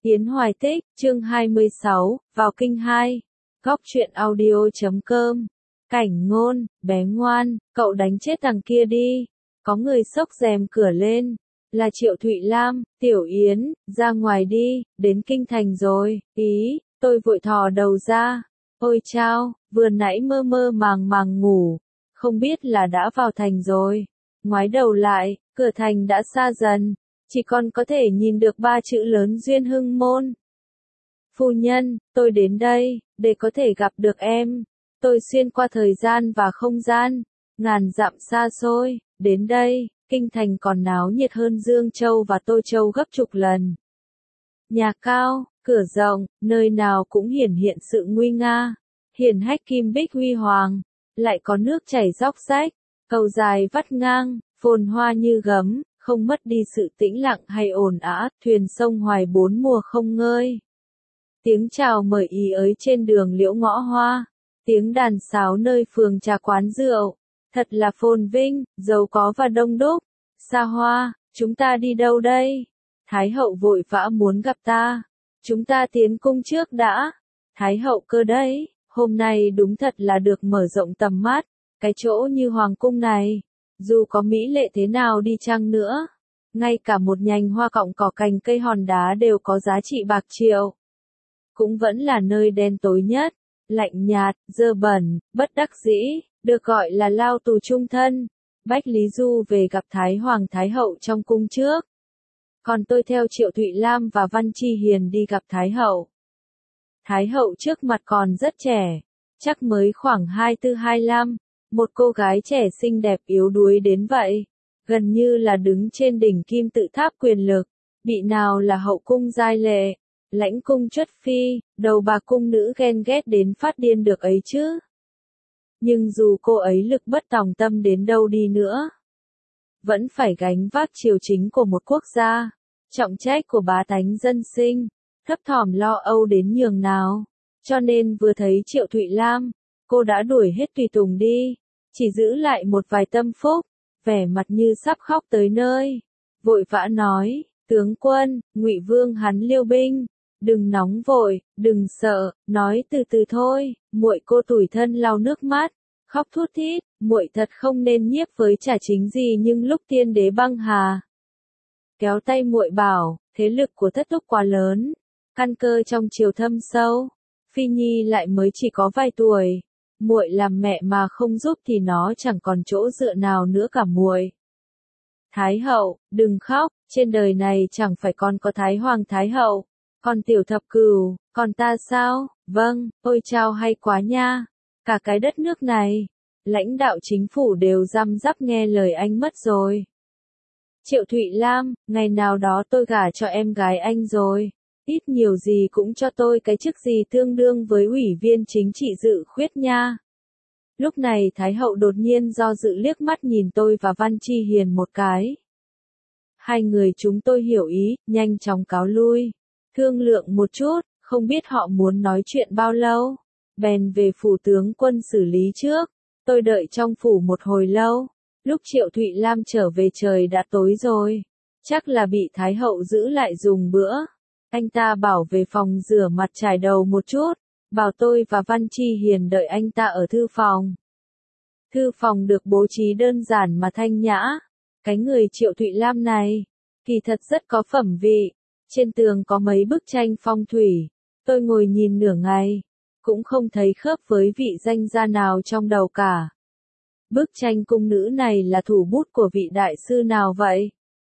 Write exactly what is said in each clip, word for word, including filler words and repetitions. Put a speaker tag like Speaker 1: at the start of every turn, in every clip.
Speaker 1: Yến Hoài Tích, chương hai mươi sáu, vào kinh hai. Góc truyện audio chấm com. Cảnh Ngôn, bé ngoan, cậu đánh chết thằng kia đi. Có người xốc rèm cửa lên. Là Triệu Thụy Lam. Tiểu Yến, ra ngoài đi, đến kinh thành rồi. Ý, tôi vội thò đầu ra. Ôi chao, vừa nãy mơ mơ màng màng ngủ. Không biết là đã vào thành rồi. Ngoái đầu lại, cửa thành đã xa dần. Chỉ còn có thể nhìn được ba chữ lớn Duyên Hưng Môn. Phu nhân, tôi đến đây, để có thể gặp được em. Tôi xuyên qua thời gian và không gian, ngàn dặm xa xôi, đến đây, kinh thành còn náo nhiệt hơn Dương Châu và Tô Châu gấp chục lần. Nhà cao, cửa rộng, nơi nào cũng hiển hiện sự nguy nga, hiển hách kim bích huy hoàng, lại có nước chảy róc rách, cầu dài vắt ngang, phồn hoa như gấm. Không mất đi sự tĩnh lặng hay ồn ào, thuyền sông hoài bốn mùa không ngơi. Tiếng chào mời ý ới trên đường liễu ngõ hoa, tiếng đàn sáo nơi phường trà quán rượu, thật là phồn vinh, giàu có và đông đúc. Xa Hoa, chúng ta đi đâu đây? Thái hậu vội vã muốn gặp ta. Chúng ta tiến cung trước đã. Thái hậu cơ đấy, hôm nay đúng thật là được mở rộng tầm mắt, cái chỗ như hoàng cung này. Dù có mỹ lệ thế nào đi chăng nữa, ngay cả một nhành hoa cọng cỏ cành cây hòn đá đều có giá trị bạc triệu. Cũng vẫn là nơi đen tối nhất, lạnh nhạt, dơ bẩn, bất đắc dĩ, được gọi là lao tù chung thân. Bách Lý Du về gặp Thái Hoàng Thái Hậu trong cung trước. Còn tôi theo Triệu Thụy Lam và Văn Chi Hiền đi gặp Thái Hậu. Thái Hậu trước mặt còn rất trẻ, chắc mới khoảng hai tư hai lăm. Một cô gái trẻ xinh đẹp yếu đuối đến vậy, gần như là đứng trên đỉnh kim tự tháp quyền lực, bị nào là hậu cung giai lệ, lãnh cung chất phi, đầu bạc cung nữ ghen ghét đến phát điên được ấy chứ. Nhưng dù cô ấy lực bất tòng tâm đến đâu đi nữa, vẫn phải gánh vác triều chính của một quốc gia, trọng trách của bá tánh dân sinh, thấp thỏm lo âu đến nhường nào. Cho nên vừa thấy Triệu Thụy Lam, cô đã đuổi hết tùy tùng đi, chỉ giữ lại một vài tâm phúc, vẻ mặt như sắp khóc tới nơi, vội vã nói, tướng quân, Ngụy Vương hắn Liêu binh, đừng nóng vội, đừng sợ, nói từ từ thôi. Muội cô tủi thân lau nước mắt, khóc thút thít, muội thật không nên nhiếp với Trà Chính gì, nhưng lúc tiên đế băng hà, kéo tay muội bảo, thế lực của Thất Thúc quá lớn, căn cơ trong triều thâm sâu, Phi Nhi lại mới chỉ có vài tuổi. Muội làm mẹ mà không giúp thì nó chẳng còn chỗ dựa nào nữa cả muội. Thái hậu, đừng khóc, trên đời này chẳng phải còn có Thái Hoàng Thái hậu, còn tiểu thập cửu, còn ta sao? Vâng, ôi chao hay quá nha. Cả cái đất nước này, lãnh đạo chính phủ đều răm rắp nghe lời anh mất rồi. Triệu Thụy Lam, ngày nào đó tôi gả cho em gái anh rồi. Ít nhiều gì cũng cho tôi cái chức gì tương đương với ủy viên chính trị dự khuyết nha. Lúc này Thái hậu đột nhiên do dự liếc mắt nhìn tôi và Văn Chi Hiền một cái. Hai người chúng tôi hiểu ý, nhanh chóng cáo lui. Thương lượng một chút, không biết họ muốn nói chuyện bao lâu. Bèn về phủ tướng quân xử lý trước. Tôi đợi trong phủ một hồi lâu. Lúc Triệu Thụy Lam trở về trời đã tối rồi. Chắc là bị Thái hậu giữ lại dùng bữa. Anh ta bảo về phòng rửa mặt chải đầu một chút, bảo tôi và Văn Chi Hiền đợi anh ta ở thư phòng. Thư phòng được bố trí đơn giản mà thanh nhã. Cái người Triệu Thụy Lam này, kỳ thật rất có phẩm vị. Trên tường có mấy bức tranh phong thủy. Tôi ngồi nhìn nửa ngày, cũng không thấy khớp với vị danh gia nào trong đầu cả. Bức tranh cung nữ này là thủ bút của vị đại sư nào vậy?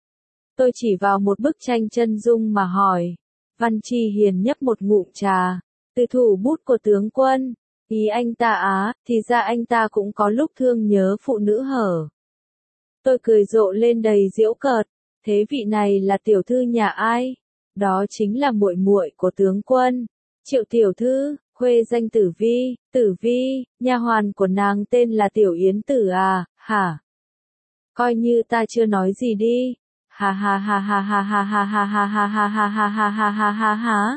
Speaker 1: Tôi chỉ vào một bức tranh chân dung mà hỏi. Văn Chi Hiền nhấp một ngụm trà, từ thủ bút của tướng quân, ý anh ta á, thì ra anh ta cũng có lúc thương nhớ phụ nữ hở. Tôi cười rộ lên đầy giễu cợt, thế vị này là tiểu thư nhà ai? Đó chính là muội muội của tướng quân, Triệu tiểu thư, khuê danh Tử Vi. Tử Vi, nha hoàn của nàng tên là Tiểu Yến Tử à, hả? Coi như ta chưa nói gì đi. Ha ha ha ha ha ha ha ha ha ha ha ha ha ha ha ha ha ha.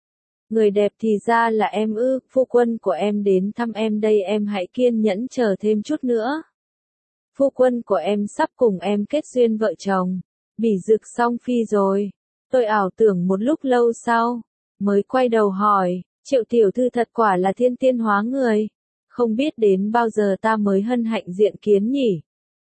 Speaker 1: Người đẹp thì ra là em ư, phu quân của em đến thăm em đây, em hãy kiên nhẫn chờ thêm chút nữa. Phu quân của em sắp cùng em kết duyên vợ chồng, Bỉ Dực song phi rồi. Tôi ảo tưởng một lúc lâu sau, mới quay đầu hỏi, Triệu tiểu thư thật quả là thiên tiên hóa người. Không biết đến bao giờ ta mới hân hạnh diện kiến nhỉ?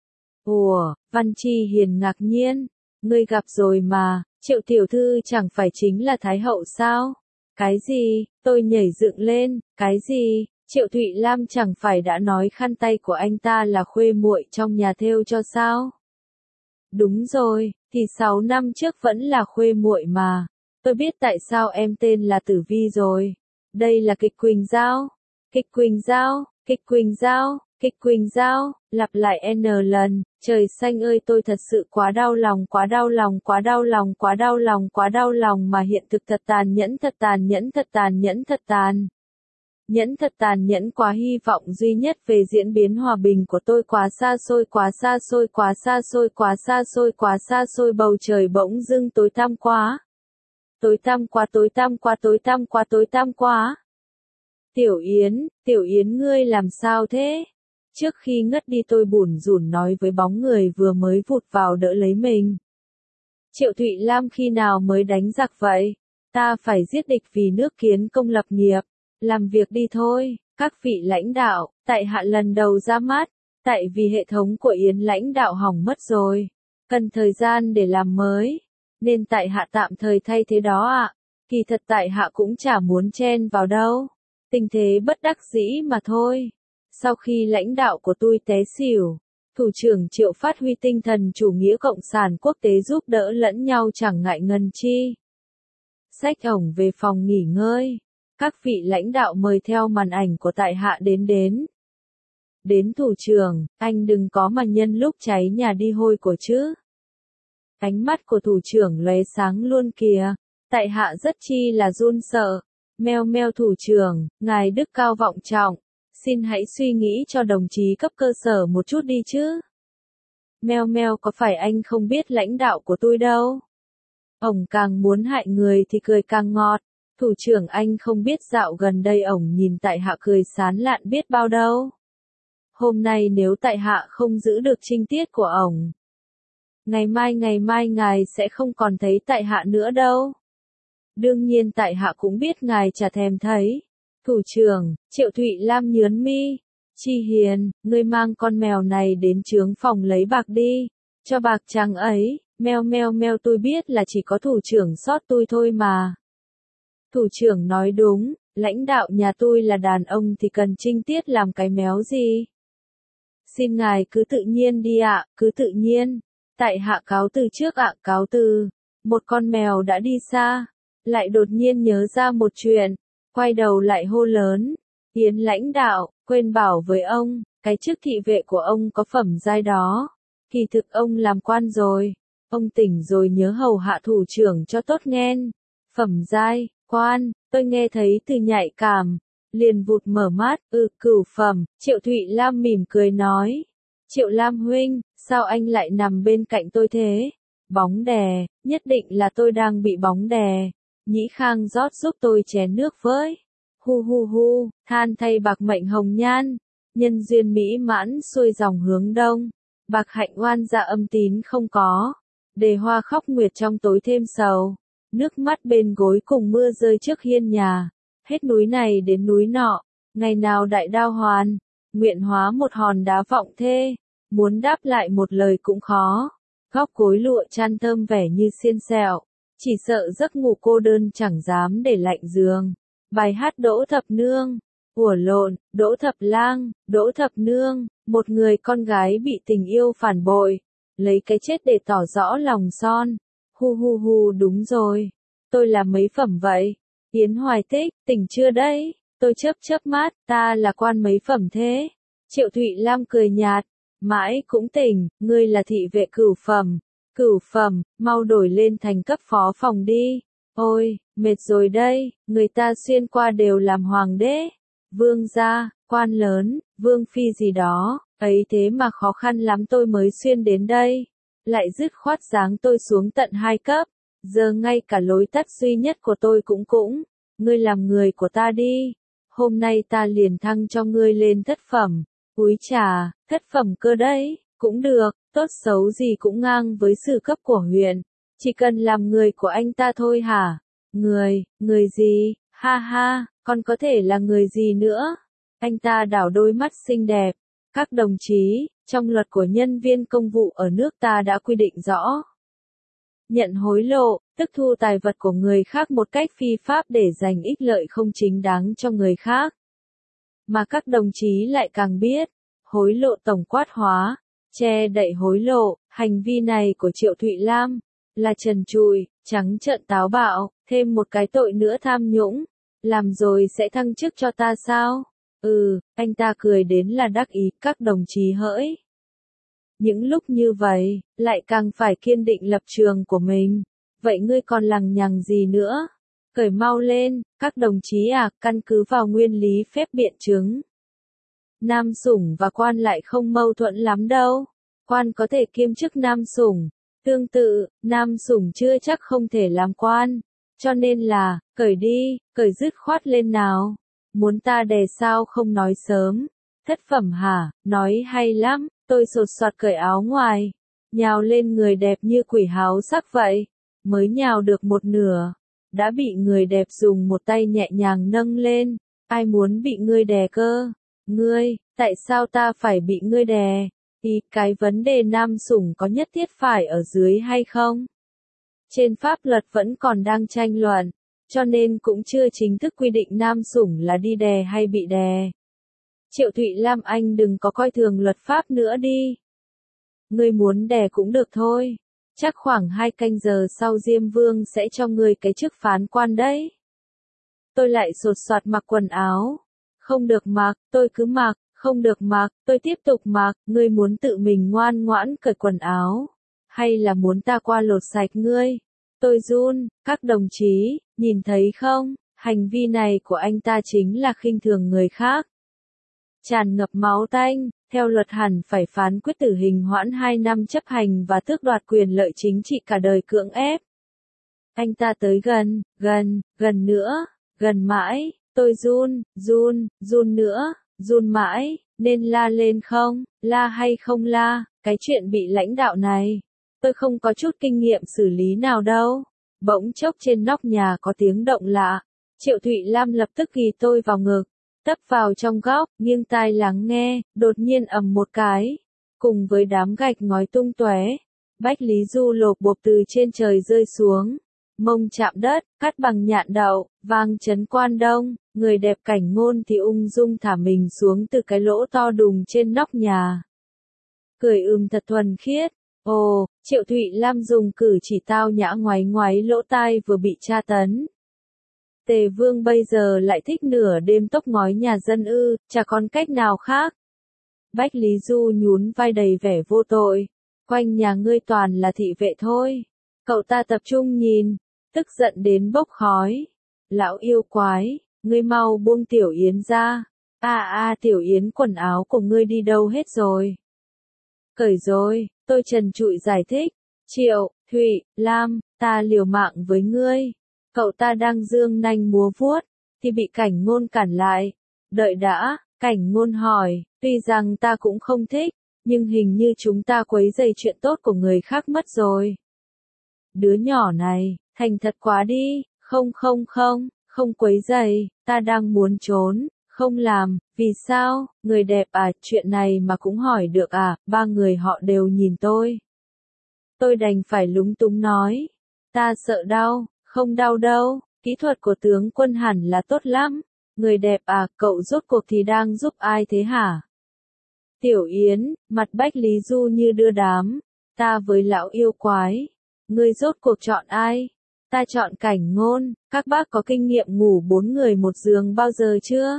Speaker 1: Ủa, Văn Chi Hiền ngạc nhiên, ngươi gặp rồi mà, Triệu tiểu thư chẳng phải chính là Thái hậu sao? Cái gì? Tôi nhảy dựng lên, cái gì? Triệu Thụy Lam chẳng phải đã nói khăn tay của anh ta là khuê muội trong nhà thêu cho sao? Đúng rồi, thì sáu năm trước vẫn là khuê muội mà. Tôi biết tại sao em tên là Tử Vi rồi. Đây là kịch Quỳnh Giao. Kịch Quỳnh Giao, kịch Quỳnh Giao, kịch Quỳnh Giao, lặp lại N lần. Trời xanh ơi, tôi thật sự quá đau lòng, quá đau lòng, quá đau lòng, quá đau lòng, quá đau lòng mà hiện thực thật tàn nhẫn, thật tàn nhẫn, thật tàn nhẫn, thật tàn. Nhẫn thật tàn nhẫn, quá hy vọng duy nhất về diễn biến hòa bình của tôi quá xa xôi, quá xa xôi, quá xa xôi, quá xa xôi, quá xa xôi, bầu trời bỗng dưng tối tăm quá. Tối tăm quá, tối tăm quá, tối tăm quá, tối tăm quá. Tiểu Yến, Tiểu Yến ngươi làm sao thế? Trước khi ngất đi tôi bủn rủn nói với bóng người vừa mới vụt vào đỡ lấy mình. Triệu Thụy Lam khi nào mới đánh giặc vậy? Ta phải giết địch vì nước kiến công lập nghiệp. Làm việc đi thôi, các vị lãnh đạo, tại hạ lần đầu ra mắt, tại vì hệ thống của Yến lãnh đạo hỏng mất rồi, cần thời gian để làm mới, nên tại hạ tạm thời thay thế đó ạ. Kỳ thật tại hạ cũng chả muốn chen vào đâu, tình thế bất đắc dĩ mà thôi. Sau khi lãnh đạo của tôi té xỉu, thủ trưởng Triệu phát huy tinh thần chủ nghĩa cộng sản quốc tế giúp đỡ lẫn nhau chẳng ngại ngần chi. Xách ổng về phòng nghỉ ngơi. Các vị lãnh đạo mời theo màn ảnh của tại hạ đến đến. Đến thủ trưởng, anh đừng có mà nhân lúc cháy nhà đi hôi của chứ. Ánh mắt của thủ trưởng lóe sáng luôn kìa. Tại hạ rất chi là run sợ. Meo meo thủ trưởng, ngài đức cao vọng trọng. Xin hãy suy nghĩ cho đồng chí cấp cơ sở một chút đi chứ. Meo meo có phải anh không biết lãnh đạo của tôi đâu. Ổng càng muốn hại người thì cười càng ngọt. Thủ trưởng anh không biết dạo gần đây ổng nhìn tại hạ cười sán lạn biết bao đâu. Hôm nay nếu tại hạ không giữ được trinh tiết của ổng, ngày mai ngày mai ngài sẽ không còn thấy tại hạ nữa đâu. Đương nhiên tại hạ cũng biết ngài chả thèm thấy. Thủ trưởng, Triệu Thụy Lam nhướn mi. Chi Hiền, ngươi mang con mèo này đến chướng phòng lấy bạc đi. Cho bạc trắng ấy, meo meo meo tôi biết là chỉ có thủ trưởng sót tôi thôi mà. Thủ trưởng nói đúng, lãnh đạo nhà tôi là đàn ông thì cần trinh tiết làm cái méo gì. Xin ngài cứ tự nhiên đi ạ, cứ tự nhiên. Tại hạ cáo từ trước ạ, cáo từ. Một con mèo đã đi xa, lại đột nhiên nhớ ra một chuyện, quay đầu lại hô lớn. Yến lãnh đạo, quên bảo với ông, cái chức thị vệ của ông có phẩm giai đó. Kỳ thực ông làm quan rồi, ông tỉnh rồi nhớ hầu hạ thủ trưởng cho tốt nghen. Phẩm giai, quan, tôi nghe thấy từ nhạy cảm, liền vụt mở mắt, ừ cửu phẩm, Triệu Thụy Lam mỉm cười nói. Triệu Lam huynh, sao anh lại nằm bên cạnh tôi thế? Bóng đè, nhất định là tôi đang bị bóng đè. Nhĩ Khang rót giúp tôi chén nước với. Hu hu hu, than thay bạc mệnh hồng nhan, nhân duyên mỹ mãn xuôi dòng hướng đông. Bạc hạnh oan dạ âm tín không có, đề hoa khóc nguyệt trong tối thêm sầu. Nước mắt bên gối cùng mưa rơi trước hiên nhà, hết núi này đến núi nọ, ngày nào đại đao hoàn, nguyện hóa một hòn đá vọng thê, muốn đáp lại một lời cũng khó. Góc gối lụa chăn thơm vẻ như xiên sẹo, chỉ sợ giấc ngủ cô đơn chẳng dám để lạnh giường. Bài hát Đỗ Thập Nương, ủa lộn, Đỗ Thập Lang, Đỗ Thập Nương, một người con gái bị tình yêu phản bội, lấy cái chết để tỏ rõ lòng son. Hu hu hu đúng rồi, tôi là mấy phẩm vậy? Yến Hoài Tích, tỉnh chưa đấy? Tôi chớp chớp mắt, ta là quan mấy phẩm thế? Triệu Thụy Lam cười nhạt, mãi cũng tỉnh, ngươi là thị vệ cửu phẩm. Cửu phẩm, mau đổi lên thành cấp phó phòng đi. Ôi, mệt rồi đây, người ta xuyên qua đều làm hoàng đế, vương gia, quan lớn, vương phi gì đó, ấy thế mà khó khăn lắm tôi mới xuyên đến đây. Lại dứt khoát giáng tôi xuống tận hai cấp, giờ ngay cả lối tắt duy nhất của tôi cũng cũng, ngươi làm người của ta đi, hôm nay ta liền thăng cho ngươi lên thất phẩm. Úi chà, thất phẩm cơ đấy, cũng được, tốt xấu gì cũng ngang với sư cấp của huyện. Chỉ cần làm người của anh ta thôi hả? Người, người gì? Ha ha, còn có thể là người gì nữa? Anh ta đảo đôi mắt xinh đẹp. Các đồng chí, trong luật của nhân viên công vụ ở nước ta đã quy định rõ. Nhận hối lộ, tức thu tài vật của người khác một cách phi pháp để giành ích lợi không chính đáng cho người khác. Mà các đồng chí lại càng biết, hối lộ tổng quát hóa, che đậy hối lộ, hành vi này của Triệu Thụy Lam, là trần trụi, trắng trợn táo bạo, thêm một cái tội nữa tham nhũng, làm rồi sẽ thăng chức cho ta sao? Ừ, anh ta cười đến là đắc ý, các đồng chí hỡi. Những lúc như vậy, lại càng phải kiên định lập trường của mình. Vậy ngươi còn lằng nhằng gì nữa? Cởi mau lên, các đồng chí à, căn cứ vào nguyên lý phép biện chứng. Nam sủng và quan lại không mâu thuẫn lắm đâu. Quan có thể kiêm chức nam sủng. Tương tự, nam sủng chưa chắc không thể làm quan. Cho nên là, cởi đi, cởi dứt khoát lên nào. Muốn ta đè sao không nói sớm. Thất phẩm hả, nói hay lắm. Tôi sột soạt cởi áo ngoài, nhào lên người đẹp như quỷ háo sắc vậy, mới nhào được một nửa, đã bị người đẹp dùng một tay nhẹ nhàng nâng lên, ai muốn bị ngươi đè cơ? Ngươi, tại sao ta phải bị ngươi đè? Ý, cái vấn đề nam sủng có nhất thiết phải ở dưới hay không? Trên pháp luật vẫn còn đang tranh luận, cho nên cũng chưa chính thức quy định nam sủng là đi đè hay bị đè. Triệu Thụy Lam anh đừng có coi thường luật pháp nữa đi. Ngươi muốn đè cũng được thôi. Chắc khoảng hai canh giờ sau Diêm Vương sẽ cho ngươi cái chức phán quan đấy. Tôi lại sột soạt mặc quần áo. Không được mặc, tôi cứ mặc, không được mặc, tôi tiếp tục mặc. Ngươi muốn tự mình ngoan ngoãn cởi quần áo. Hay là muốn ta qua lột sạch ngươi? Tôi run, các đồng chí, nhìn thấy không? Hành vi này của anh ta chính là khinh thường người khác. Tràn ngập máu tanh, theo luật hẳn phải phán quyết tử hình hoãn hai năm chấp hành và tước đoạt quyền lợi chính trị cả đời cưỡng ép. Anh ta tới gần, gần, gần nữa, gần mãi, tôi run, run, run nữa, run mãi, nên la lên không, la hay không la, cái chuyện bị lãnh đạo này. Tôi không có chút kinh nghiệm xử lý nào đâu. Bỗng chốc trên nóc nhà có tiếng động lạ. Triệu Thụy Lam lập tức ghi tôi vào ngực. Tấp vào trong góc, nghiêng tai lắng nghe, đột nhiên ầm một cái. Cùng với đám gạch ngói tung tóe, Bách Lý Du lộp bộp từ trên trời rơi xuống. Mông chạm đất, cắt bằng nhạn đậu, vang chấn quan đông, người đẹp Cảnh Ngôn thì ung dung thả mình xuống từ cái lỗ to đùng trên nóc nhà. Cười ừm thật thuần khiết. Ồ, Triệu Thụy Lam dùng cử chỉ tao nhã ngoáy ngoáy lỗ tai vừa bị tra tấn. Tề Vương bây giờ lại thích nửa đêm tốc ngói nhà dân ư, chả còn cách nào khác. Bách Lý Du nhún vai đầy vẻ vô tội. Quanh nhà ngươi toàn là thị vệ thôi. Cậu ta tập trung nhìn, tức giận đến bốc khói. Lão yêu quái, ngươi mau buông Tiểu Yến ra. À à Tiểu Yến quần áo của ngươi đi đâu hết rồi? Cởi rồi, tôi trần trụi giải thích. Triệu, Thụy, Lam, ta liều mạng với ngươi. Cậu ta đang dương nanh múa vuốt, thì bị Cảnh Ngôn cản lại. Đợi đã, Cảnh Ngôn hỏi, tuy rằng ta cũng không thích, nhưng hình như chúng ta quấy rầy chuyện tốt của người khác mất rồi. Đứa nhỏ này, thành thật quá đi, không không không, không quấy rầy, ta đang muốn trốn, không làm, vì sao, người đẹp à, chuyện này mà cũng hỏi được à, ba người họ đều nhìn tôi. Tôi đành phải lúng túng nói, ta sợ đau. Không đau đâu, kỹ thuật của tướng quân hẳn là tốt lắm. Người đẹp à, cậu rốt cuộc thì đang giúp ai thế hả? Tiểu Yến, mặt Bách Lý Du như đưa đám. Ta với lão yêu quái. Ngươi rốt cuộc chọn ai? Ta chọn Cảnh Ngôn. Các bác có kinh nghiệm ngủ bốn người một giường bao giờ chưa?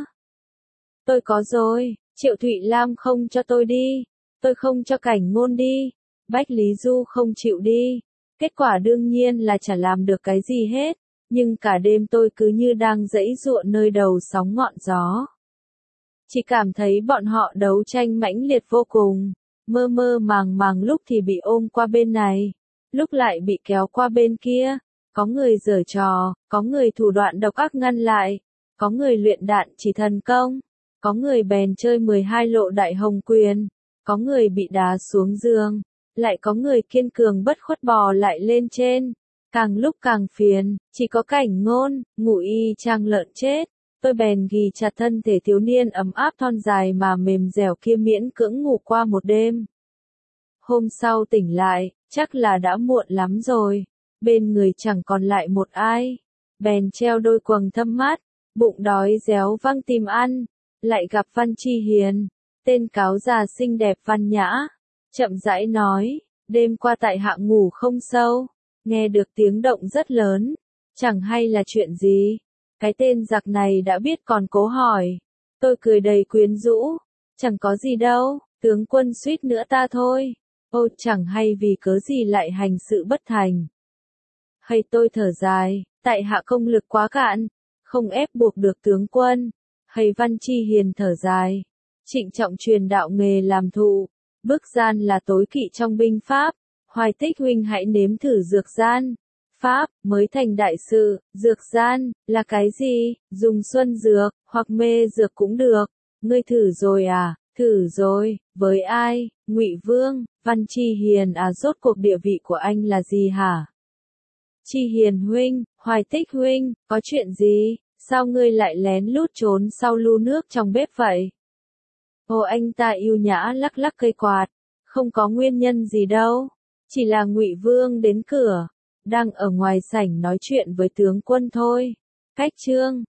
Speaker 1: Tôi có rồi. Triệu Thụy Lam không cho tôi đi. Tôi không cho Cảnh Ngôn đi. Bách Lý Du không chịu đi. Kết quả đương nhiên là chả làm được cái gì hết, nhưng cả đêm tôi cứ như đang giãy giụa nơi đầu sóng ngọn gió. Chỉ cảm thấy bọn họ đấu tranh mãnh liệt vô cùng, mơ mơ màng màng lúc thì bị ôm qua bên này, lúc lại bị kéo qua bên kia, có người giở trò, có người thủ đoạn độc ác ngăn lại, có người luyện đạn chỉ thần công, có người bèn chơi mười hai lộ đại hồng quyền, có người bị đá xuống giường. lại có người kiên cường bất khuất bò lại lên trên. Càng lúc càng phiền, chỉ có Cảnh Ngôn, ngủ y chang lợn chết. Tôi bèn ghì chặt thân thể thiếu niên ấm áp thon dài mà mềm dẻo kia miễn cưỡng ngủ qua một đêm. Hôm sau tỉnh lại, chắc là đã muộn lắm rồi, bên người chẳng còn lại một ai. Bèn treo đôi quầng thâm mắt, bụng đói réo văng tìm ăn, lại gặp Văn Chi Hiền, tên cáo già xinh đẹp văn nhã, chậm rãi nói, đêm qua tại hạ ngủ không sâu, nghe được tiếng động rất lớn, chẳng hay là chuyện gì. Cái tên giặc này đã biết còn cố hỏi. Tôi cười đầy quyến rũ, chẳng có gì đâu, tướng quân suýt nữa ta thôi. Ô chẳng hay vì cớ gì lại hành sự bất thành. Hay tôi thở dài, tại hạ công lực quá cạn, không ép buộc được tướng quân. Hay Văn Chi Hiền thở dài, trịnh trọng truyền đạo nghề làm thụ, bức gian là tối kỵ trong binh pháp. Hoài Tích huynh hãy nếm thử dược gian. Pháp, mới thành đại sự, dược gian, là cái gì? Dùng xuân dược, hoặc mê dược cũng được. Ngươi thử rồi à? Thử rồi, với ai? Ngụy Vương, Văn Chi Hiền à, rốt cuộc địa vị của anh là gì hả? Chi Hiền huynh, Hoài Tích huynh, có chuyện gì? Sao ngươi lại lén lút trốn sau lu nước trong bếp vậy? Ồ, anh ta yêu nhã lắc lắc cây quạt, không có nguyên nhân gì đâu, chỉ là Ngụy Vương đến cửa, đang ở ngoài sảnh nói chuyện với tướng quân thôi. Cách chương